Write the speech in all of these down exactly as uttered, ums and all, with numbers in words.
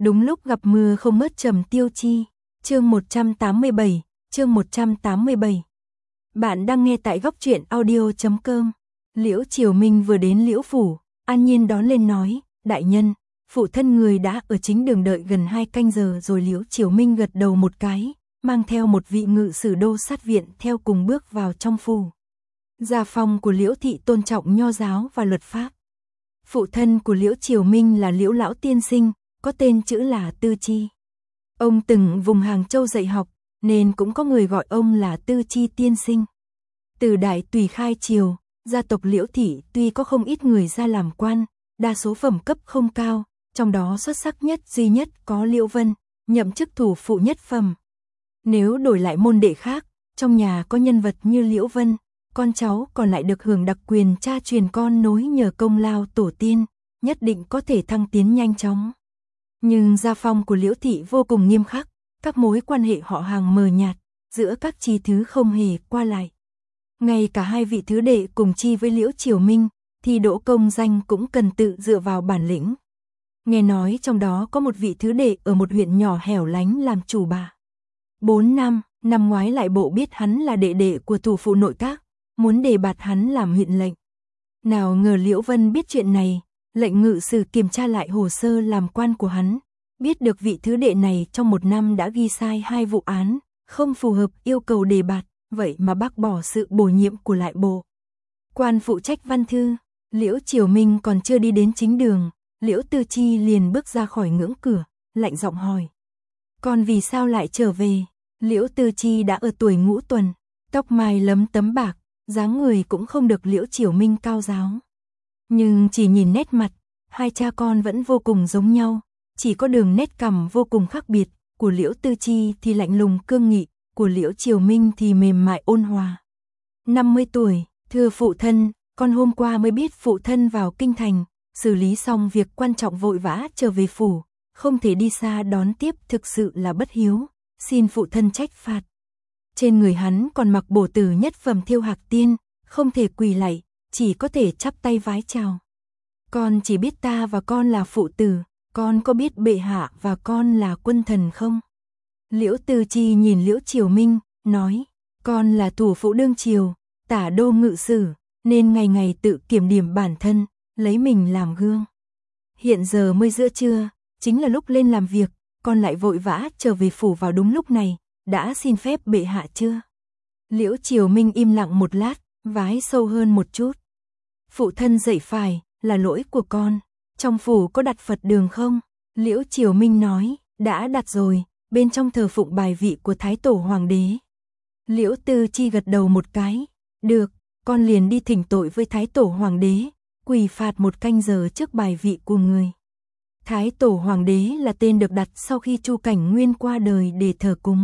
Đúng lúc gặp mưa không mất Trầm Tiêu Chi. Chương một trăm tám mươi bảy, chương một trăm tám mươi bảy. Bạn đang nghe tại góc truyện audio chấm com. Liễu Triều Minh vừa đến Liễu phủ, An Nhiên đón lên nói, đại nhân, phụ thân người đã ở chính đường đợi gần hai canh giờ rồi. Liễu Triều Minh gật đầu một cái, mang theo một vị ngự sử đô sát viện theo cùng bước vào trong phủ. Gia phong của Liễu thị tôn trọng nho giáo và luật pháp. Phụ thân của Liễu Triều Minh là Liễu lão tiên sinh, có tên chữ là Tư Chi. Ông từng vùng Hàng Châu dạy học, nên cũng có người gọi ông là Tư Chi tiên sinh. Từ đại tùy khai triều, gia tộc Liễu thị tuy có không ít người ra làm quan, đa số phẩm cấp không cao, trong đó xuất sắc nhất duy nhất có Liễu Vân, nhậm chức thủ phụ nhất phẩm. Nếu đổi lại môn đệ khác, trong nhà có nhân vật như Liễu Vân, con cháu còn lại được hưởng đặc quyền cha truyền con nối nhờ công lao tổ tiên, nhất định có thể thăng tiến nhanh chóng. Nhưng gia phong của Liễu thị vô cùng nghiêm khắc, các mối quan hệ họ hàng mờ nhạt, giữa các chi thứ không hề qua lại. Ngay cả hai vị thứ đệ cùng chi với Liễu Triều Minh, thì đỗ công danh cũng cần tự dựa vào bản lĩnh. Nghe nói trong đó có một vị thứ đệ ở một huyện nhỏ hẻo lánh làm chủ bà. Bốn năm, năm ngoái lại bộ biết hắn là đệ đệ của thủ phụ nội các, muốn đề bạt hắn làm huyện lệnh. Nào ngờ Liễu Vân biết chuyện này, lệnh ngự sử kiểm tra lại hồ sơ làm quan của hắn, biết được vị thứ đệ này trong một năm đã ghi sai hai vụ án, không phù hợp yêu cầu đề bạt, vậy mà bác bỏ sự bổ nhiệm của lại bộ. Quan phụ trách văn thư, Liễu Triều Minh còn chưa đi đến chính đường, Liễu Tư Chi liền bước ra khỏi ngưỡng cửa, lạnh giọng hỏi. Con vì sao lại trở về? Liễu Tư Chi đã ở tuổi ngũ tuần, tóc mai lấm tấm bạc, dáng người cũng không được Liễu Triều Minh cao giáo. Nhưng chỉ nhìn nét mặt, hai cha con vẫn vô cùng giống nhau, chỉ có đường nét cằm vô cùng khác biệt, của Liễu Tư Chi thì lạnh lùng cương nghị, của Liễu Triều Minh thì mềm mại ôn hòa. năm mươi tuổi, thưa phụ thân, con hôm qua mới biết phụ thân vào kinh thành, xử lý xong việc quan trọng vội vã trở về phủ, không thể đi xa đón tiếp, thực sự là bất hiếu, xin phụ thân trách phạt. Trên người hắn còn mặc bổ tử nhất phẩm thiêu hạc tiên, không thể quỳ lạy, chỉ có thể chắp tay vái chào. Con chỉ biết ta và con là phụ tử, con có biết bệ hạ và con là quân thần không? Liễu Tư Chi nhìn Liễu Triều Minh, nói, con là thủ phụ đương triều, tả đô ngự sử, nên ngày ngày tự kiểm điểm bản thân, lấy mình làm gương. Hiện giờ mới giữa trưa, chính là lúc lên làm việc, con lại vội vã trở về phủ vào đúng lúc này, đã xin phép bệ hạ chưa? Liễu Triều Minh im lặng một lát, vái sâu hơn một chút. Phụ thân dạy phải, là lỗi của con. Trong phủ có đặt Phật đường không? Liễu Triều Minh nói, đã đặt rồi, bên trong thờ phụng bài vị của Thái Tổ Hoàng đế. Liễu Tư Chi gật đầu một cái, được, con liền đi thỉnh tội với Thái Tổ Hoàng đế, quỳ phạt một canh giờ trước bài vị của người. Thái Tổ Hoàng đế là tên được đặt sau khi Chu Cảnh Nguyên qua đời để thờ cúng.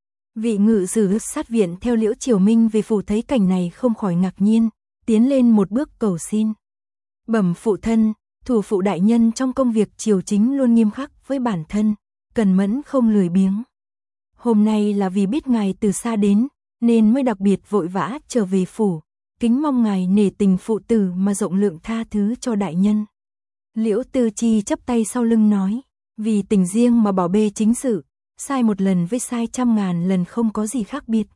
Vị ngự sử sát viện theo Liễu Triều Minh về phủ thấy cảnh này không khỏi ngạc nhiên, tiến lên một bước cầu xin. Bẩm phụ thân, thủ phụ đại nhân trong công việc triều chính luôn nghiêm khắc với bản thân, cần mẫn không lười biếng. Hôm nay là vì biết ngài từ xa đến, nên mới đặc biệt vội vã trở về phủ, kính mong ngài nể tình phụ tử mà rộng lượng tha thứ cho đại nhân. Liễu Tư Chi chắp tay sau lưng nói, vì tình riêng mà bảo bê chính sự, sai một lần với sai trăm ngàn lần không có gì khác biệt.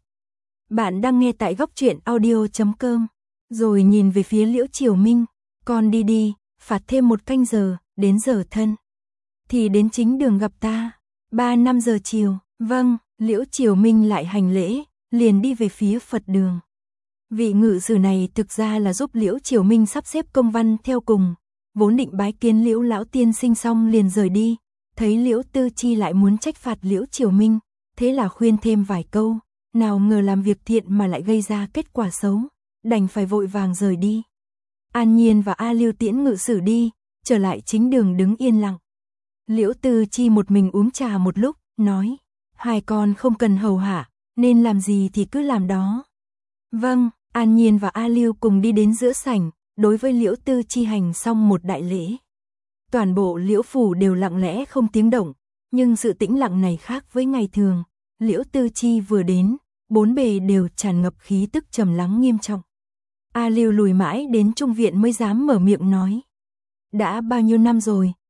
Bạn đang nghe tại góc truyện audio chấm com, rồi nhìn về phía Liễu Triều Minh, con đi đi, phạt thêm một canh giờ, đến giờ thân. Thì đến chính đường gặp ta, ba năm giờ chiều, vâng, Liễu Triều Minh lại hành lễ, liền đi về phía Phật đường. Vị ngự sử này thực ra là giúp Liễu Triều Minh sắp xếp công văn theo cùng, vốn định bái kiến Liễu lão tiên sinh xong liền rời đi, thấy Liễu Tư Chi lại muốn trách phạt Liễu Triều Minh, thế là khuyên thêm vài câu, nào ngờ làm việc thiện mà lại gây ra kết quả xấu, đành phải vội vàng rời đi. An Nhiên và A Lưu tiễn ngự sử đi, trở lại chính đường đứng yên lặng. Liễu Tư Chi một mình uống trà một lúc, nói, hai con không cần hầu hạ, nên làm gì thì cứ làm đó. Vâng, An Nhiên và A Lưu cùng đi đến giữa sảnh, đối với Liễu Tư Chi hành xong một đại lễ. Toàn bộ Liễu phủ đều lặng lẽ không tiếng động, nhưng sự tĩnh lặng này khác với ngày thường. Liễu Tư Chi vừa đến, bốn bề đều tràn ngập khí tức trầm lắng nghiêm trọng. A Lưu lùi mãi đến trung viện mới dám mở miệng nói. Đã bao nhiêu năm rồi,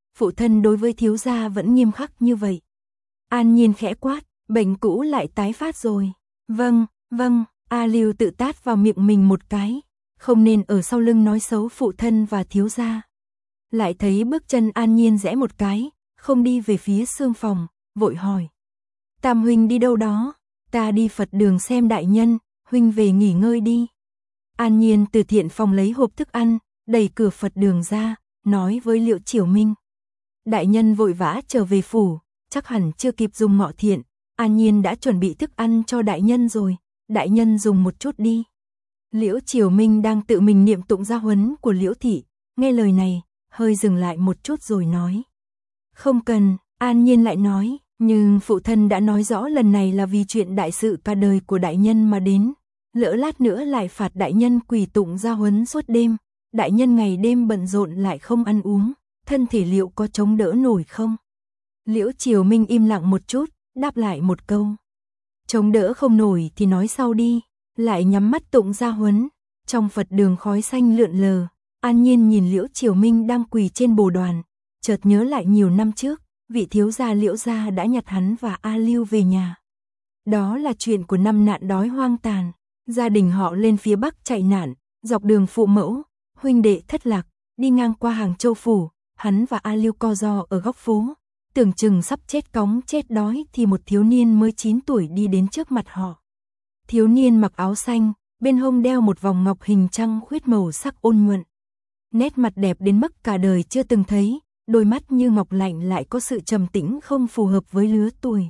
phụ thân đối với thiếu gia vẫn nghiêm khắc như vậy. An Nhiên khẽ quát, bệnh cũ lại tái phát rồi. Vâng, vâng, A Lưu tự tát vào miệng mình một cái, không nên ở sau lưng nói xấu phụ thân và thiếu gia. Lại thấy bước chân An Nhiên rẽ một cái, không đi về phía xương phòng, vội hỏi. Tam huynh đi đâu đó? Ta đi Phật đường xem đại nhân, huynh về nghỉ ngơi đi. An Nhiên từ thiện phòng lấy hộp thức ăn, đẩy cửa Phật đường ra, nói với Liễu Chiểu Minh. Đại nhân vội vã trở về phủ, chắc hẳn chưa kịp dùng ngọ thiện, An Nhiên đã chuẩn bị thức ăn cho đại nhân rồi, đại nhân dùng một chút đi. Liễu Chiểu Minh đang tự mình niệm tụng gia huấn của Liễu thị, nghe lời này, hơi dừng lại một chút rồi nói. Không cần, An Nhiên lại nói, nhưng phụ thân đã nói rõ lần này là vì chuyện đại sự cả đời của đại nhân mà đến, lỡ lát nữa lại phạt đại nhân quỳ tụng gia huấn suốt đêm, đại nhân ngày đêm bận rộn lại không ăn uống, thân thể liệu có chống đỡ nổi không? Liễu Chiểu Minh im lặng một chút, đáp lại một câu. Chống đỡ không nổi thì nói sau đi, lại nhắm mắt tụng gia huấn, trong Phật đường khói xanh lượn lờ, An Nhiên nhìn Liễu Chiểu Minh đang quỳ trên bồ đoàn, chợt nhớ lại nhiều năm trước, vị thiếu gia Liễu gia đã nhặt hắn và A Lưu về nhà. Đó là chuyện của năm nạn đói hoang tàn, gia đình họ lên phía Bắc chạy nạn, dọc đường phụ mẫu, huynh đệ thất lạc, đi ngang qua Hàng Châu phủ, hắn và A Lưu co ro ở góc phố, tưởng chừng sắp chết cóng chết đói thì một thiếu niên mới chín tuổi đi đến trước mặt họ. Thiếu niên mặc áo xanh, bên hông đeo một vòng ngọc hình trăng khuyết màu sắc ôn nhuận. Nét mặt đẹp đến mức cả đời chưa từng thấy, đôi mắt như ngọc lạnh lại có sự trầm tĩnh không phù hợp với lứa tuổi.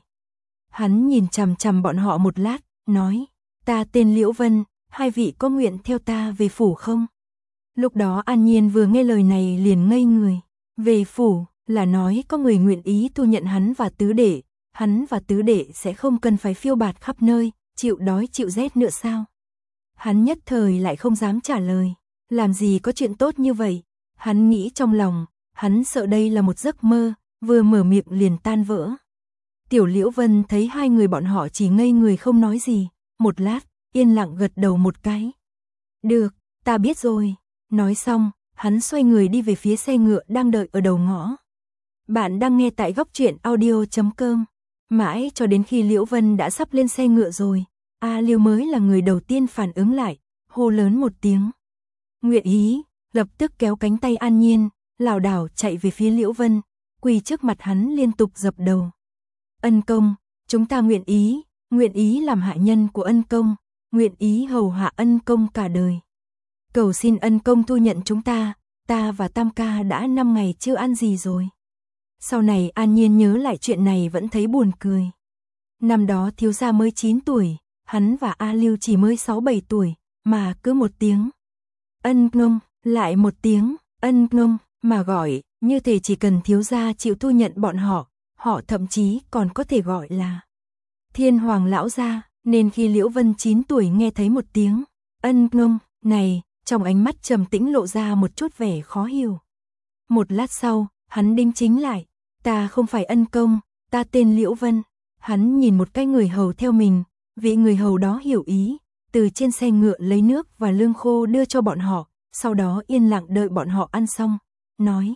Hắn nhìn chằm chằm bọn họ một lát, nói, ta tên Liễu Vân, hai vị có nguyện theo ta về phủ không? Lúc đó An Nhiên vừa nghe lời này liền ngây người, về phủ là nói có người nguyện ý thu nhận hắn và tứ đệ, hắn và tứ đệ sẽ không cần phải phiêu bạt khắp nơi, chịu đói chịu rét nữa sao? Hắn nhất thời lại không dám trả lời, làm gì có chuyện tốt như vậy, hắn nghĩ trong lòng, hắn sợ đây là một giấc mơ, vừa mở miệng liền tan vỡ. Tiểu Liễu Vân thấy hai người bọn họ chỉ ngây người không nói gì, một lát, yên lặng gật đầu một cái. Được, ta biết rồi, nói xong, hắn xoay người đi về phía xe ngựa đang đợi ở đầu ngõ. Bạn đang nghe tại góc truyện audio chấm com. Mãi cho đến khi Liễu Vân đã sắp lên xe ngựa rồi, A Lưu mới là người đầu tiên phản ứng lại, hô lớn một tiếng. Nguyện ý, lập tức kéo cánh tay An Nhiên, lảo đảo chạy về phía Liễu Vân, quỳ trước mặt hắn liên tục dập đầu. Ân công, chúng ta nguyện ý, nguyện ý làm hạ nhân của ân công, nguyện ý hầu hạ ân công cả đời. Cầu xin ân công thu nhận chúng ta, ta và Tam ca đã năm ngày chưa ăn gì rồi. Sau này An Nhiên nhớ lại chuyện này vẫn thấy buồn cười. Năm đó thiếu gia mới chín tuổi, hắn và A Lưu chỉ mới sáu bảy tuổi, mà cứ một tiếng ân công, lại một tiếng ân công mà gọi, như thể chỉ cần thiếu gia chịu thu nhận bọn họ, họ thậm chí còn có thể gọi là Thiên Hoàng lão gia, nên khi Liễu Vân chín tuổi nghe thấy một tiếng ân công này, trong ánh mắt trầm tĩnh lộ ra một chút vẻ khó hiểu. Một lát sau, hắn đính chính lại, ta không phải ân công, ta tên Liễu Vân. Hắn nhìn một cái người hầu theo mình, vị người hầu đó hiểu ý, từ trên xe ngựa lấy nước và lương khô đưa cho bọn họ, sau đó yên lặng đợi bọn họ ăn xong, nói.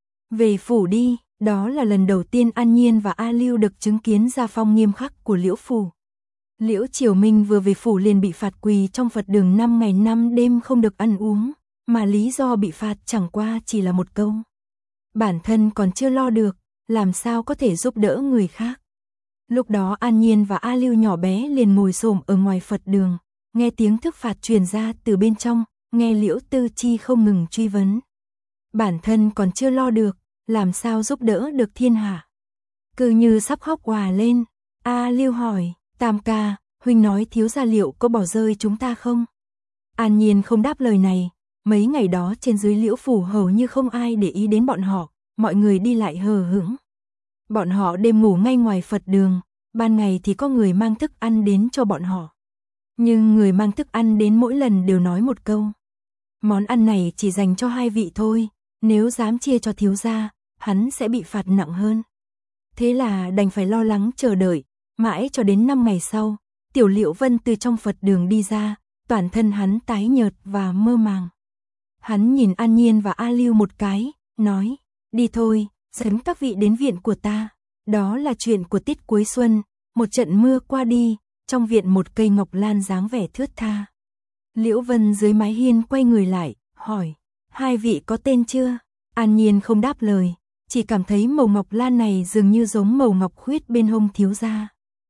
Về phủ đi, đó là lần đầu tiên An Nhiên và A Lưu được chứng kiến gia phong nghiêm khắc của Liễu phủ. Liễu Chiểu Minh vừa về phủ liền bị phạt quỳ trong Phật đường năm ngày năm đêm không được ăn uống, mà lý do bị phạt chẳng qua chỉ là một câu. Bản thân còn chưa lo được, làm sao có thể giúp đỡ người khác. Lúc đó An Nhiên và A Lưu nhỏ bé liền ngồi xổm ở ngoài Phật đường, nghe tiếng thức phạt truyền ra từ bên trong, nghe Liễu Tư Chi không ngừng truy vấn. Bản thân còn chưa lo được, làm sao giúp đỡ được thiên hạ. Cứ như sắp khóc òa lên, A Lưu hỏi, Tam ca, huynh nói thiếu gia liệu có bỏ rơi chúng ta không? An Nhiên không đáp lời này, mấy ngày đó trên dưới Liễu phủ hầu như không ai để ý đến bọn họ, mọi người đi lại hờ hững. Bọn họ đêm ngủ ngay ngoài Phật đường, ban ngày thì có người mang thức ăn đến cho bọn họ. Nhưng người mang thức ăn đến mỗi lần đều nói một câu. Món ăn này chỉ dành cho hai vị thôi, nếu dám chia cho thiếu gia, hắn sẽ bị phạt nặng hơn. Thế là đành phải lo lắng chờ đợi, mãi cho đến năm ngày sau, Tiểu Liễu Vân từ trong Phật đường đi ra, toàn thân hắn tái nhợt và mơ màng. Hắn nhìn An Nhiên và A Lưu một cái, nói, đi thôi, dẫn các vị đến viện của ta. Đó là chuyện của tiết cuối xuân, một trận mưa qua đi, trong viện một cây ngọc lan dáng vẻ thướt tha. Liễu Vân dưới mái hiên quay người lại, hỏi, hai vị có tên chưa? An Nhiên không đáp lời, chỉ cảm thấy màu ngọc lan này dường như giống màu ngọc khuyết bên hông thiếu gia.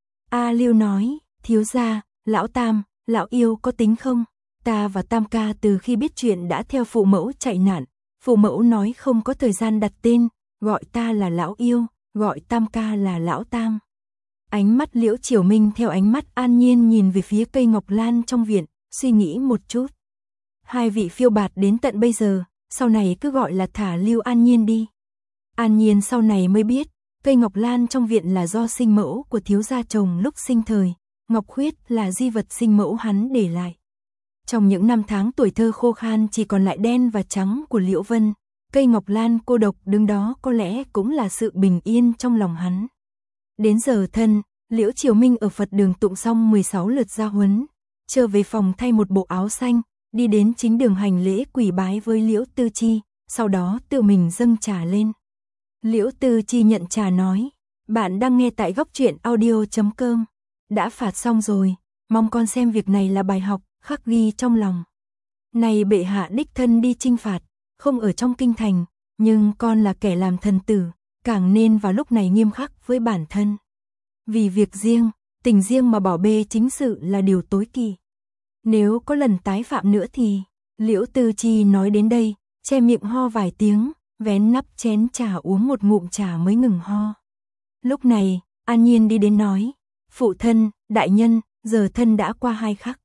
A Lưu nói, thiếu gia, lão Tam, lão Yêu có tính không? Ta và Tam ca từ khi biết chuyện đã theo phụ mẫu chạy nạn, phụ mẫu nói không có thời gian đặt tên, gọi ta là lão Yêu, gọi Tam ca là lão Tam. Ánh mắt Liễu Chiểu Minh theo ánh mắt An Nhiên nhìn về phía cây ngọc lan trong viện, suy nghĩ một chút. Hai vị phiêu bạt đến tận bây giờ, sau này cứ gọi là thả Lưu An Nhiên đi. An Nhiên sau này mới biết, cây ngọc lan trong viện là do sinh mẫu của thiếu gia chồng lúc sinh thời, ngọc khuyết là di vật sinh mẫu hắn để lại. Trong những năm tháng tuổi thơ khô khan chỉ còn lại đen và trắng của Liễu Vân, cây ngọc lan cô độc đứng đó có lẽ cũng là sự bình yên trong lòng hắn. Đến giờ thân, Liễu Chiểu Minh ở Phật đường tụng xong mười sáu lượt gia huấn, trở về phòng thay một bộ áo xanh, đi đến chính đường hành lễ quỳ bái với Liễu Tư Chi, sau đó tự mình dâng trà lên. Liễu Tư Chi nhận trà nói, bạn đang nghe tại góc truyện audio chấm com. Đã phạt xong rồi, mong con xem việc này là bài học, khắc ghi trong lòng. Này bệ hạ đích thân đi chinh phạt, không ở trong kinh thành, nhưng con là kẻ làm thần tử, càng nên vào lúc này nghiêm khắc với bản thân. Vì việc riêng, tình riêng mà bỏ bê chính sự là điều tối kỵ. Nếu có lần tái phạm nữa thì, Liễu Tư Chi nói đến đây, che miệng ho vài tiếng, vén nắp chén trà uống một ngụm trà mới ngừng ho. Lúc này, An Nhiên đi đến nói, phụ thân, đại nhân, giờ thân đã qua hai khắc.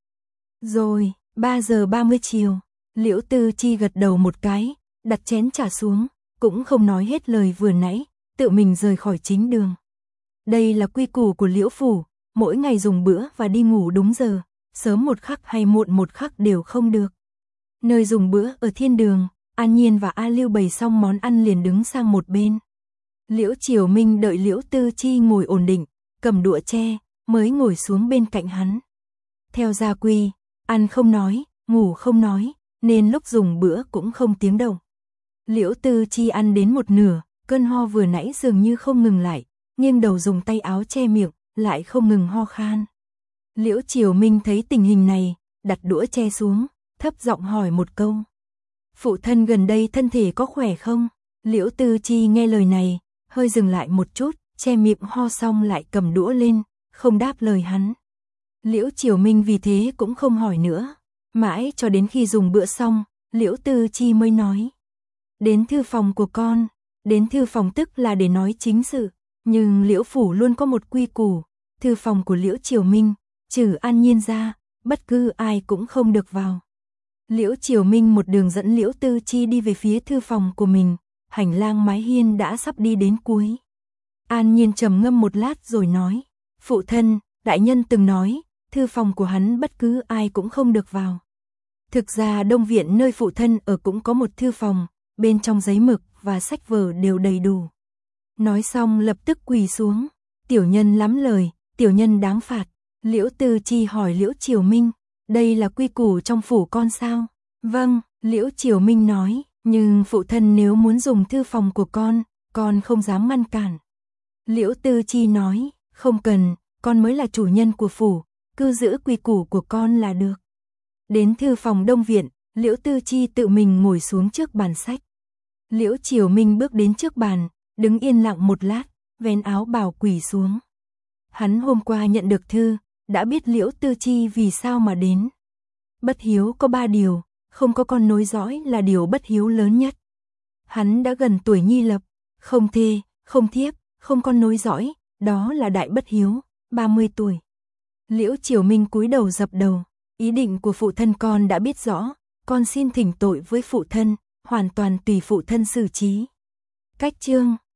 Rồi, ba giờ ba mươi chiều, Liễu Tư Chi gật đầu một cái, đặt chén trà xuống, cũng không nói hết lời vừa nãy, tự mình rời khỏi chính đường. Đây là quy củ của Liễu phủ, mỗi ngày dùng bữa và đi ngủ đúng giờ, sớm một khắc hay muộn một khắc đều không được. Nơi dùng bữa ở thiên đường, An Nhiên và A Lưu bày xong món ăn liền đứng sang một bên. Liễu Chiểu Minh đợi Liễu Tư Chi ngồi ổn định, cầm đũa tre, mới ngồi xuống bên cạnh hắn. Theo gia quy, ăn không nói, ngủ không nói, nên lúc dùng bữa cũng không tiếng động. Liễu Tư Chi ăn đến một nửa, cơn ho vừa nãy dường như không ngừng lại, nghiêng đầu dùng tay áo che miệng, lại không ngừng ho khan. Liễu Chiểu Minh thấy tình hình này, đặt đũa tre xuống, thấp giọng hỏi một câu. Phụ thân gần đây thân thể có khỏe không? Liễu Tư Chi nghe lời này, hơi dừng lại một chút, che miệng ho xong lại cầm đũa lên, không đáp lời hắn. Liễu Chiểu Minh vì thế cũng không hỏi nữa. Mãi cho đến khi dùng bữa xong, Liễu Tư Chi mới nói. Đến thư phòng của con, đến thư phòng tức là để nói chính sự, nhưng Liễu phủ luôn có một quy củ, thư phòng của Liễu Chiểu Minh, trừ An Nhiên ra, bất cứ ai cũng không được vào. Liễu Chiểu Minh một đường dẫn Liễu Tư Chi đi về phía thư phòng của mình, hành lang mái hiên đã sắp đi đến cuối. An Nhiên trầm ngâm một lát rồi nói, phụ thân, đại nhân từng nói, thư phòng của hắn bất cứ ai cũng không được vào. Thực ra Đông viện nơi phụ thân ở cũng có một thư phòng, bên trong giấy mực và sách vở đều đầy đủ. Nói xong lập tức quỳ xuống, tiểu nhân lắm lời, tiểu nhân đáng phạt. Liễu Tư Chi hỏi Liễu Chiểu Minh, đây là quy củ trong phủ con sao? Vâng, Liễu Chiểu Minh nói, nhưng phụ thân nếu muốn dùng thư phòng của con, con không dám ngăn cản. Liễu Tư Chi nói, không cần, con mới là chủ nhân của phủ, cứ giữ quy củ của con là được. Đến thư phòng Đông viện, Liễu Tư Chi tự mình ngồi xuống trước bàn sách. Liễu Chiểu Minh bước đến trước bàn, đứng yên lặng một lát, vén áo bào quỳ xuống. Hắn hôm qua nhận được thư, đã biết Liễu Tư Chi vì sao mà đến. Bất hiếu có ba điều, không có con nối dõi là điều bất hiếu lớn nhất. Hắn đã gần tuổi nhi lập, không thê, không thiếp, không con nối dõi, đó là đại bất hiếu, ba mươi tuổi. Liễu Chiểu Minh cúi đầu dập đầu, ý định của phụ thân con đã biết rõ, con xin thỉnh tội với phụ thân, hoàn toàn tùy phụ thân xử trí. Cách chương